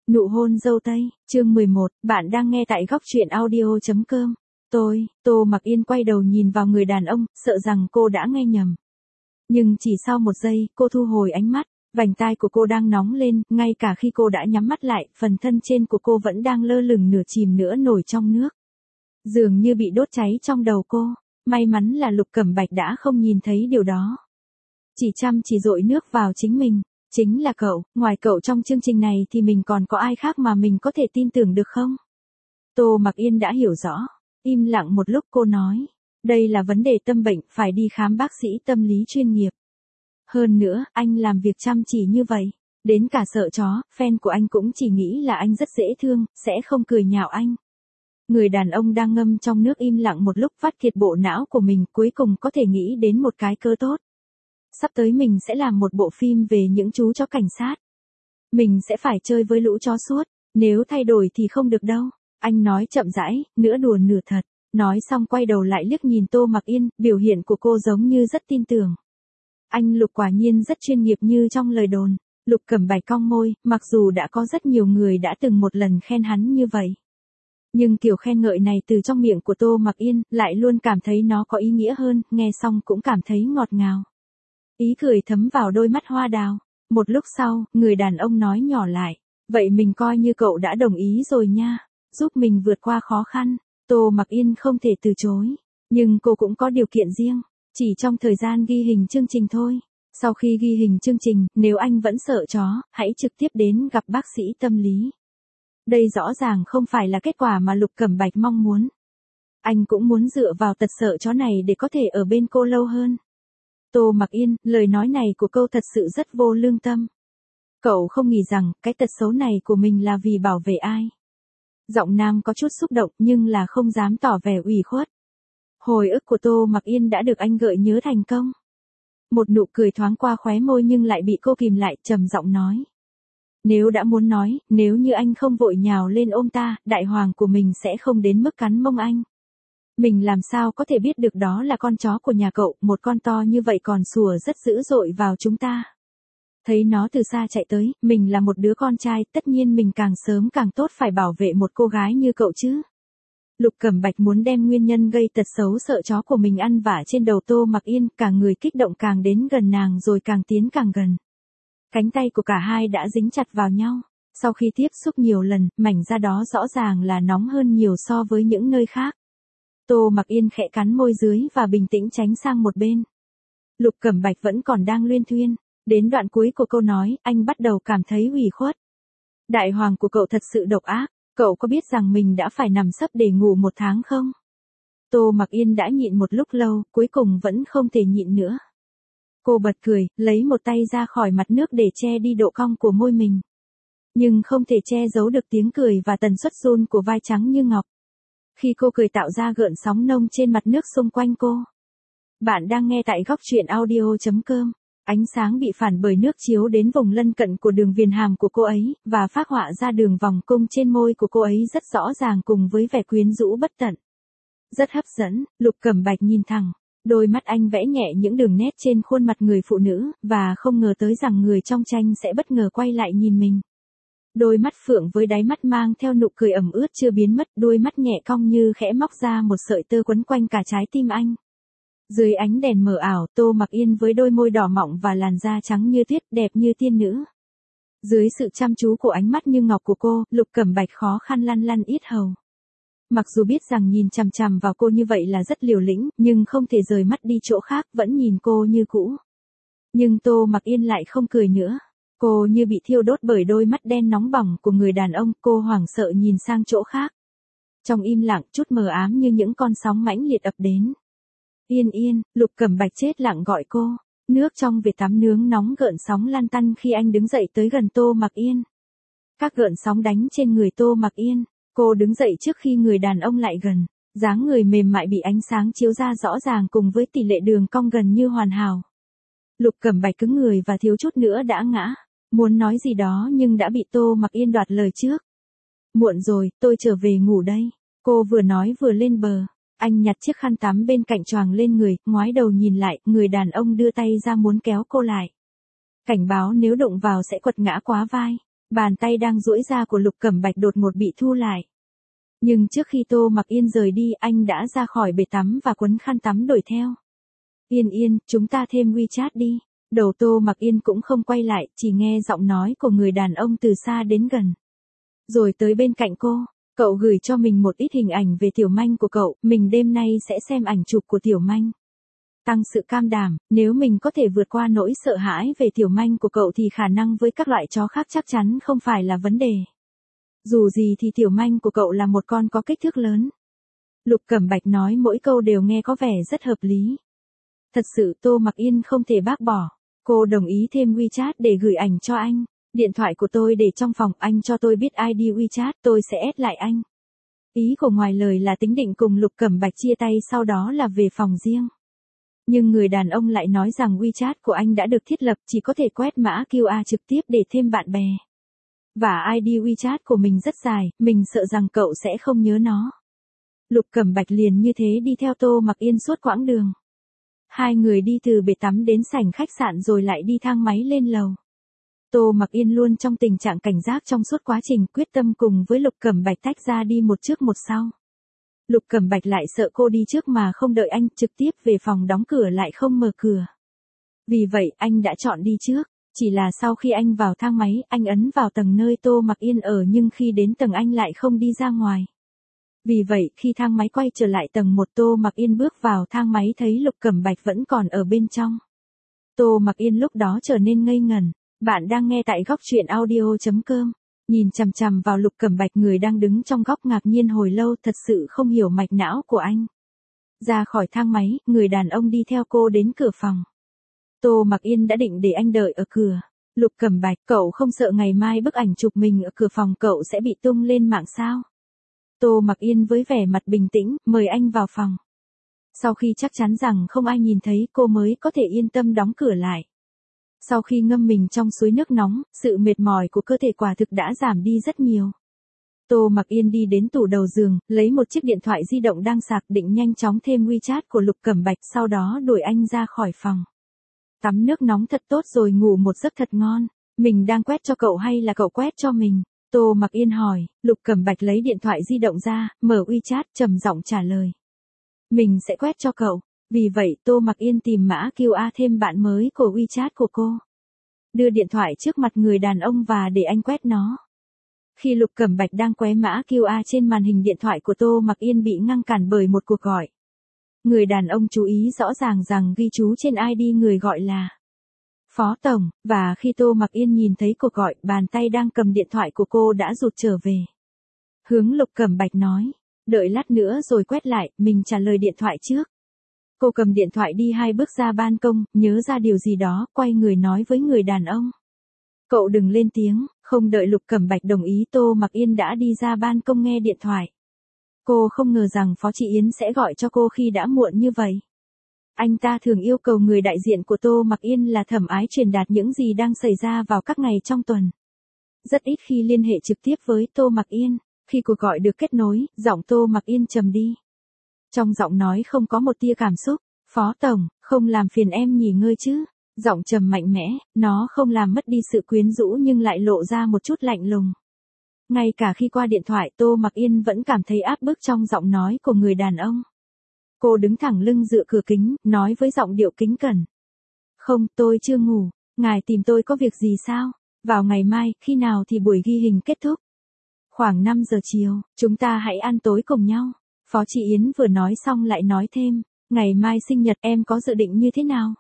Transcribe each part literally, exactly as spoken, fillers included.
Nụ hôn dâu tây, chương mười một, bạn đang nghe tại góc truyện audio chấm com. Tôi, Tô Mặc Yên quay đầu nhìn vào người đàn ông, sợ rằng cô đã nghe nhầm. Nhưng chỉ sau một giây, cô thu hồi ánh mắt, vành tai của cô đang nóng lên, ngay cả khi cô đã nhắm mắt lại, phần thân trên của cô vẫn đang lơ lửng nửa chìm nửa nổi trong nước. Dường như bị đốt cháy trong đầu cô, may mắn là Lục Cẩm Bạch đã không nhìn thấy điều đó. Chỉ chăm chỉ dội nước vào chính mình. Chính là cậu, ngoài cậu trong chương trình này thì mình còn có ai khác mà mình có thể tin tưởng được không? Tô Mặc Yên đã hiểu rõ, im lặng một lúc cô nói, đây là vấn đề tâm bệnh, phải đi khám bác sĩ tâm lý chuyên nghiệp. Hơn nữa, anh làm việc chăm chỉ như vậy, đến cả sợ chó, fan của anh cũng chỉ nghĩ là anh rất dễ thương, sẽ không cười nhạo anh. Người đàn ông đang ngâm trong nước im lặng một lúc vắt kiệt bộ não của mình, cuối cùng có thể nghĩ đến một cái cớ tốt. Sắp tới mình sẽ làm một bộ phim về những chú chó cảnh sát. Mình sẽ phải chơi với lũ chó suốt, nếu thay đổi thì không được đâu. Anh nói chậm rãi, nửa đùa nửa thật. Nói xong quay đầu lại liếc nhìn Tô Mặc Yên, biểu hiện của cô giống như rất tin tưởng. Anh Lục quả nhiên rất chuyên nghiệp như trong lời đồn. Lục Cẩm Bạch cong môi, mặc dù đã có rất nhiều người đã từng một lần khen hắn như vậy. Nhưng kiểu khen ngợi này từ trong miệng của Tô Mặc Yên, lại luôn cảm thấy nó có ý nghĩa hơn, nghe xong cũng cảm thấy ngọt ngào. Ý cười thấm vào đôi mắt hoa đào. Một lúc sau, người đàn ông nói nhỏ lại. Vậy mình coi như cậu đã đồng ý rồi nha. Giúp mình vượt qua khó khăn. Tô Mặc Yên không thể từ chối. Nhưng cô cũng có điều kiện riêng. Chỉ trong thời gian ghi hình chương trình thôi. Sau khi ghi hình chương trình, nếu anh vẫn sợ chó, hãy trực tiếp đến gặp bác sĩ tâm lý. Đây rõ ràng không phải là kết quả mà Lục Cẩm Bạch mong muốn. Anh cũng muốn dựa vào tật sợ chó này để có thể ở bên cô lâu hơn. Tô Mặc Yên, lời nói này của câu thật sự rất vô lương tâm. Cậu không nghĩ rằng, cái tật xấu này của mình là vì bảo vệ ai. Giọng nam có chút xúc động nhưng là không dám tỏ vẻ ủy khuất. Hồi ức của Tô Mặc Yên đã được anh gợi nhớ thành công. Một nụ cười thoáng qua khóe môi nhưng lại bị cô kìm lại, trầm giọng nói. Nếu đã muốn nói, nếu như anh không vội nhào lên ôm ta, đại hoàng của mình sẽ không đến mức cắn mông anh. Mình làm sao có thể biết được đó là con chó của nhà cậu, một con to như vậy còn sủa rất dữ dội vào chúng ta. Thấy nó từ xa chạy tới, mình là một đứa con trai, tất nhiên mình càng sớm càng tốt phải bảo vệ một cô gái như cậu chứ. Lục Cẩm Bạch muốn đem nguyên nhân gây tật xấu sợ chó của mình ăn vả trên đầu Tô Mặc Yên, cả người kích động càng đến gần nàng rồi càng tiến càng gần. Cánh tay của cả hai đã dính chặt vào nhau. Sau khi tiếp xúc nhiều lần, mảnh da đó rõ ràng là nóng hơn nhiều so với những nơi khác. Tô Mặc Yên khẽ cắn môi dưới và bình tĩnh tránh sang một bên. Lục Cẩm Bạch vẫn còn đang luyên thuyên. Đến đoạn cuối của câu nói, anh bắt đầu cảm thấy ủy khuất. Đại hoàng của cậu thật sự độc ác, cậu có biết rằng mình đã phải nằm sấp để ngủ một tháng không? Tô Mặc Yên đã nhịn một lúc lâu, cuối cùng vẫn không thể nhịn nữa. Cô bật cười, lấy một tay ra khỏi mặt nước để che đi độ cong của môi mình. Nhưng không thể che giấu được tiếng cười và tần suất run của vai trắng như ngọc. Khi cô cười tạo ra gợn sóng nông trên mặt nước xung quanh cô. Bạn đang nghe tại góc truyện audio chấm com. Ánh sáng bị phản bởi nước chiếu đến vùng lân cận của đường viền hàm của cô ấy, và phác họa ra đường vòng cung trên môi của cô ấy rất rõ ràng cùng với vẻ quyến rũ bất tận. Rất hấp dẫn, Lục Cẩm Bạch nhìn thẳng. Đôi mắt anh vẽ nhẹ những đường nét trên khuôn mặt người phụ nữ, và không ngờ tới rằng người trong tranh sẽ bất ngờ quay lại nhìn mình. Đôi mắt phượng với đáy mắt mang theo nụ cười ẩm ướt chưa biến mất, đôi mắt nhẹ cong như khẽ móc ra một sợi tơ quấn quanh cả trái tim anh. Dưới ánh đèn mờ ảo, Tô Mặc Yên với đôi môi đỏ mọng và làn da trắng như tuyết, đẹp như tiên nữ. Dưới sự chăm chú của ánh mắt như ngọc của cô, Lục Cẩm Bạch khó khăn lăn lăn yết hầu. Mặc dù biết rằng nhìn chằm chằm vào cô như vậy là rất liều lĩnh, nhưng không thể rời mắt đi chỗ khác, vẫn nhìn cô như cũ. Nhưng Tô Mặc Yên lại không cười nữa. Cô như bị thiêu đốt bởi đôi mắt đen nóng bỏng của người đàn ông, cô hoảng sợ nhìn sang chỗ khác. Trong im lặng, chút mờ ám như những con sóng mãnh liệt ập đến. Yên Yên, Lục Cẩm Bạch chết lặng gọi cô. Nước trong vệt tắm nướng nóng gợn sóng lan tăn khi anh đứng dậy tới gần Tô Mặc Yên. Các gợn sóng đánh trên người Tô Mặc Yên. Cô đứng dậy trước khi người đàn ông lại gần. Dáng người mềm mại bị ánh sáng chiếu ra rõ ràng cùng với tỷ lệ đường cong gần như hoàn hảo. Lục Cẩm Bạch cứng người và thiếu chút nữa đã ngã. Muốn nói gì đó nhưng đã bị Tô Mặc Yên đoạt lời trước. Muộn rồi, tôi trở về ngủ đây. Cô vừa nói vừa lên bờ. Anh nhặt chiếc khăn tắm bên cạnh choàng lên người, ngoái đầu nhìn lại, người đàn ông đưa tay ra muốn kéo cô lại. Cảnh báo nếu đụng vào sẽ quật ngã quá vai. Bàn tay đang duỗi ra của Lục Cẩm Bạch đột ngột bị thu lại. Nhưng trước khi Tô Mặc Yên rời đi, anh đã ra khỏi bể tắm và quấn khăn tắm đuổi theo. Yên Yên, chúng ta thêm WeChat đi. Đầu Tô Mặc Yên cũng không quay lại, chỉ nghe giọng nói của người đàn ông từ xa đến gần. Rồi tới bên cạnh cô, cậu gửi cho mình một ít hình ảnh về Tiểu Manh của cậu, mình đêm nay sẽ xem ảnh chụp của Tiểu Manh. Tăng sự cam đảm, nếu mình có thể vượt qua nỗi sợ hãi về Tiểu Manh của cậu thì khả năng với các loại chó khác chắc chắn không phải là vấn đề. Dù gì thì Tiểu Manh của cậu là một con có kích thước lớn. Lục Cẩm Bạch nói mỗi câu đều nghe có vẻ rất hợp lý. Thật sự Tô Mặc Yên không thể bác bỏ. Cô đồng ý thêm WeChat để gửi ảnh cho anh. Điện thoại của tôi để trong phòng, anh cho tôi biết i đê WeChat, tôi sẽ add lại anh. Ý của ngoài lời là tính định cùng Lục Cẩm Bạch chia tay sau đó là về phòng riêng. Nhưng người đàn ông lại nói rằng WeChat của anh đã được thiết lập, chỉ có thể quét mã quy rờ trực tiếp để thêm bạn bè. Và i đê WeChat của mình rất dài, mình sợ rằng cậu sẽ không nhớ nó. Lục Cẩm Bạch liền như thế đi theo Tô Mặc Yên suốt quãng đường. Hai người đi từ bể tắm đến sảnh khách sạn rồi lại đi thang máy lên lầu. Tô Mặc Yên luôn trong tình trạng cảnh giác trong suốt quá trình, quyết tâm cùng với Lục Cẩm Bạch tách ra đi một trước một sau. Lục Cẩm Bạch lại sợ cô đi trước mà không đợi anh, trực tiếp về phòng đóng cửa lại không mở cửa. Vì vậy anh đã chọn đi trước, chỉ là sau khi anh vào thang máy, anh ấn vào tầng nơi Tô Mặc Yên ở nhưng khi đến tầng anh lại không đi ra ngoài. Vì vậy khi thang máy quay trở lại tầng một, Tô Mặc Yên bước vào thang máy thấy Lục Cẩm Bạch vẫn còn ở bên trong. Tô Mặc Yên lúc đó trở nên ngây ngẩn. Bạn đang nghe tại góc truyện audio chấm com. Nhìn chằm chằm vào Lục Cẩm Bạch, người đang đứng trong góc ngạc nhiên hồi lâu, thật sự không hiểu mạch não của anh. Ra khỏi thang máy, người đàn ông đi theo cô đến cửa phòng. Tô Mặc Yên đã định để anh đợi ở cửa. Lục Cẩm Bạch, cậu không sợ ngày mai bức ảnh chụp mình ở cửa phòng cậu sẽ bị tung lên mạng sao? Tô Mặc Yên với vẻ mặt bình tĩnh, mời anh vào phòng. Sau khi chắc chắn rằng không ai nhìn thấy, cô mới có thể yên tâm đóng cửa lại. Sau khi ngâm mình trong suối nước nóng, sự mệt mỏi của cơ thể quả thực đã giảm đi rất nhiều. Tô Mặc Yên đi đến tủ đầu giường, lấy một chiếc điện thoại di động đang sạc, định nhanh chóng thêm WeChat của Lục Cẩm Bạch, sau đó đuổi anh ra khỏi phòng. Tắm nước nóng thật tốt rồi ngủ một giấc thật ngon. Mình đang quét cho cậu hay là cậu quét cho mình? Tô Mặc Yên hỏi. Lục Cẩm Bạch lấy điện thoại di động ra, mở WeChat, trầm giọng trả lời. Mình sẽ quét cho cậu. Vì vậy Tô Mặc Yên tìm mã quy rờ thêm bạn mới của WeChat của cô. Đưa điện thoại trước mặt người đàn ông và để anh quét nó. Khi Lục Cẩm Bạch đang quét mã quy rờ trên màn hình điện thoại của Tô Mặc Yên bị ngăn cản bởi một cuộc gọi. Người đàn ông chú ý rõ ràng rằng ghi chú trên i đê người gọi là Phó Tổng, và khi Tô Mặc Yên nhìn thấy cuộc gọi, bàn tay đang cầm điện thoại của cô đã rụt trở về. Hướng Lục Cẩm Bạch nói, đợi lát nữa rồi quét lại, mình trả lời điện thoại trước. Cô cầm điện thoại đi hai bước ra ban công, nhớ ra điều gì đó, quay người nói với người đàn ông. Cậu đừng lên tiếng. Không đợi Lục Cẩm Bạch đồng ý, Tô Mặc Yên đã đi ra ban công nghe điện thoại. Cô không ngờ rằng Phó Chị Yến sẽ gọi cho cô khi đã muộn như vậy. Anh ta thường yêu cầu người đại diện của Tô Mặc Yên là Thẩm Ái truyền đạt những gì đang xảy ra vào các ngày trong tuần. Rất ít khi liên hệ trực tiếp với Tô Mặc Yên. Khi cuộc gọi được kết nối, giọng Tô Mặc Yên trầm đi. Trong giọng nói không có một tia cảm xúc. Phó Tổng, không làm phiền em nghỉ ngơi chứ? Giọng trầm mạnh mẽ, nó không làm mất đi sự quyến rũ nhưng lại lộ ra một chút lạnh lùng. Ngay cả khi qua điện thoại, Tô Mặc Yên vẫn cảm thấy áp bức trong giọng nói của người đàn ông. Cô đứng thẳng lưng dựa cửa kính, nói với giọng điệu kính cẩn. Không, tôi chưa ngủ. Ngài tìm tôi có việc gì sao? Vào ngày mai, khi nào thì buổi ghi hình kết thúc? Khoảng năm giờ chiều, chúng ta hãy ăn tối cùng nhau. Phó Chị Yến vừa nói xong lại nói thêm, ngày mai sinh nhật em có dự định như thế nào?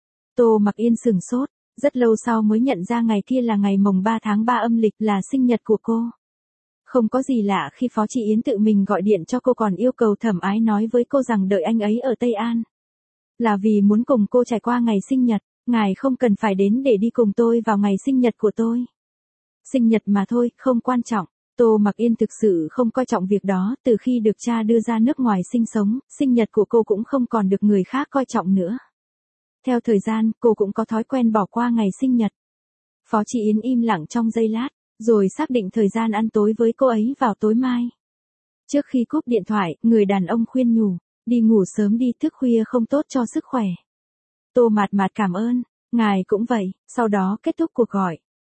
Tô Mặc Yên sửng sốt, rất lâu sau mới nhận ra ngày kia là ngày mồng ba tháng ba âm lịch, là sinh nhật của cô. Không có gì lạ khi Phó Chị Yến tự mình gọi điện cho cô, còn yêu cầu Thẩm Ái nói với cô rằng đợi anh ấy ở Tây An. Là vì muốn cùng cô trải qua ngày sinh nhật, ngài không cần phải đến để đi cùng tôi vào ngày sinh nhật của tôi. Sinh nhật mà thôi, không quan trọng. Tô Mặc Yên thực sự không coi trọng việc đó, từ khi được cha đưa ra nước ngoài sinh sống, sinh nhật của cô cũng không còn được người khác coi trọng nữa. Theo thời gian, cô cũng có thói quen bỏ qua ngày sinh nhật. Phó Chị Yến im lặng trong giây lát, rồi xác định thời gian ăn tối với cô ấy vào tối mai. Trước khi cúp điện thoại, người đàn ông khuyên nhủ, đi ngủ sớm đi, thức khuya không tốt cho sức khỏe. Tô Mạt Mạt cảm ơn, ngài cũng vậy. Sau đó kết thúc cuộc gọi,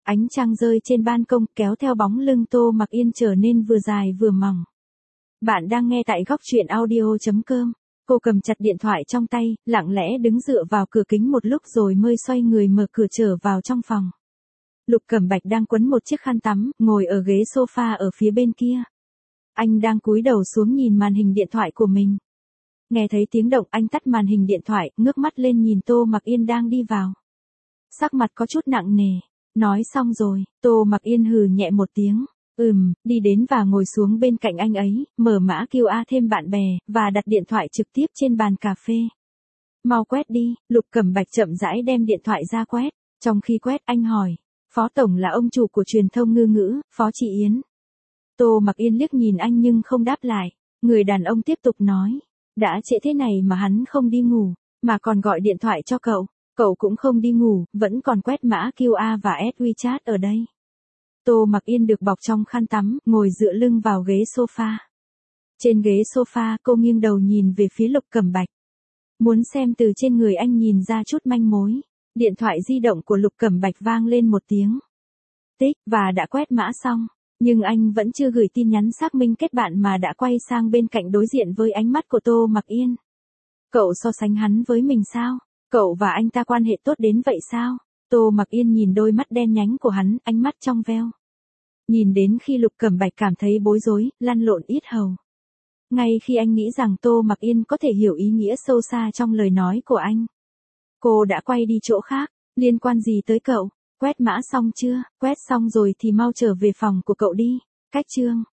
Ánh trăng rơi trên ban công kéo theo bóng lưng Tô Mặc Yên trở nên vừa dài vừa mỏng. Bạn đang nghe tại góc truyện audio.com. Cô cầm chặt điện thoại trong tay, lặng lẽ đứng dựa vào cửa kính một lúc rồi mới xoay người mở cửa trở vào trong phòng. Lục Cẩm Bạch đang quấn một chiếc khăn tắm, ngồi ở ghế sofa ở phía bên kia. Anh đang cúi đầu xuống nhìn màn hình điện thoại của mình. Nghe thấy tiếng động anh tắt màn hình điện thoại, ngước mắt lên nhìn Tô Mặc Yên đang đi vào. Sắc mặt có chút nặng nề. Nói xong rồi, Tô Mặc Yên hừ nhẹ một tiếng. Ừm, đi đến và ngồi xuống bên cạnh anh ấy, mở mã quy rờ thêm bạn bè, và đặt điện thoại trực tiếp trên bàn cà phê. Mau quét đi, Lục Cẩm Bạch chậm rãi đem điện thoại ra quét. Trong khi quét anh hỏi, Phó Tổng là ông chủ của truyền thông ngư ngữ, Phó Chị Yến. Tô Mặc Yên liếc nhìn anh nhưng không đáp lại. Người đàn ông tiếp tục nói, đã trễ thế này mà hắn không đi ngủ, mà còn gọi điện thoại cho cậu. Cậu cũng không đi ngủ, vẫn còn quét mã quy rờ và add WeChat ở đây. Tô Mặc Yên được bọc trong khăn tắm, ngồi dựa lưng vào ghế sofa. Trên ghế sofa, cô nghiêng đầu nhìn về phía Lục Cẩm Bạch. Muốn xem từ trên người anh nhìn ra chút manh mối. Điện thoại di động của Lục Cẩm Bạch vang lên một tiếng. Tích, và đã quét mã xong. Nhưng anh vẫn chưa gửi tin nhắn xác minh kết bạn mà đã quay sang bên cạnh đối diện với ánh mắt của Tô Mặc Yên. Cậu so sánh hắn với mình sao? Cậu và anh ta quan hệ tốt đến vậy sao? Tô Mặc Yên nhìn đôi mắt đen nhánh của hắn, ánh mắt trong veo. Nhìn đến khi Lục Cẩm Bạch cảm thấy bối rối, lăn lộn yết hầu. Ngay khi anh nghĩ rằng Tô Mặc Yên có thể hiểu ý nghĩa sâu xa trong lời nói của anh. Cô đã quay đi chỗ khác, liên quan gì tới cậu? Quét mã xong chưa? Quét xong rồi thì mau trở về phòng của cậu đi. Cách chương.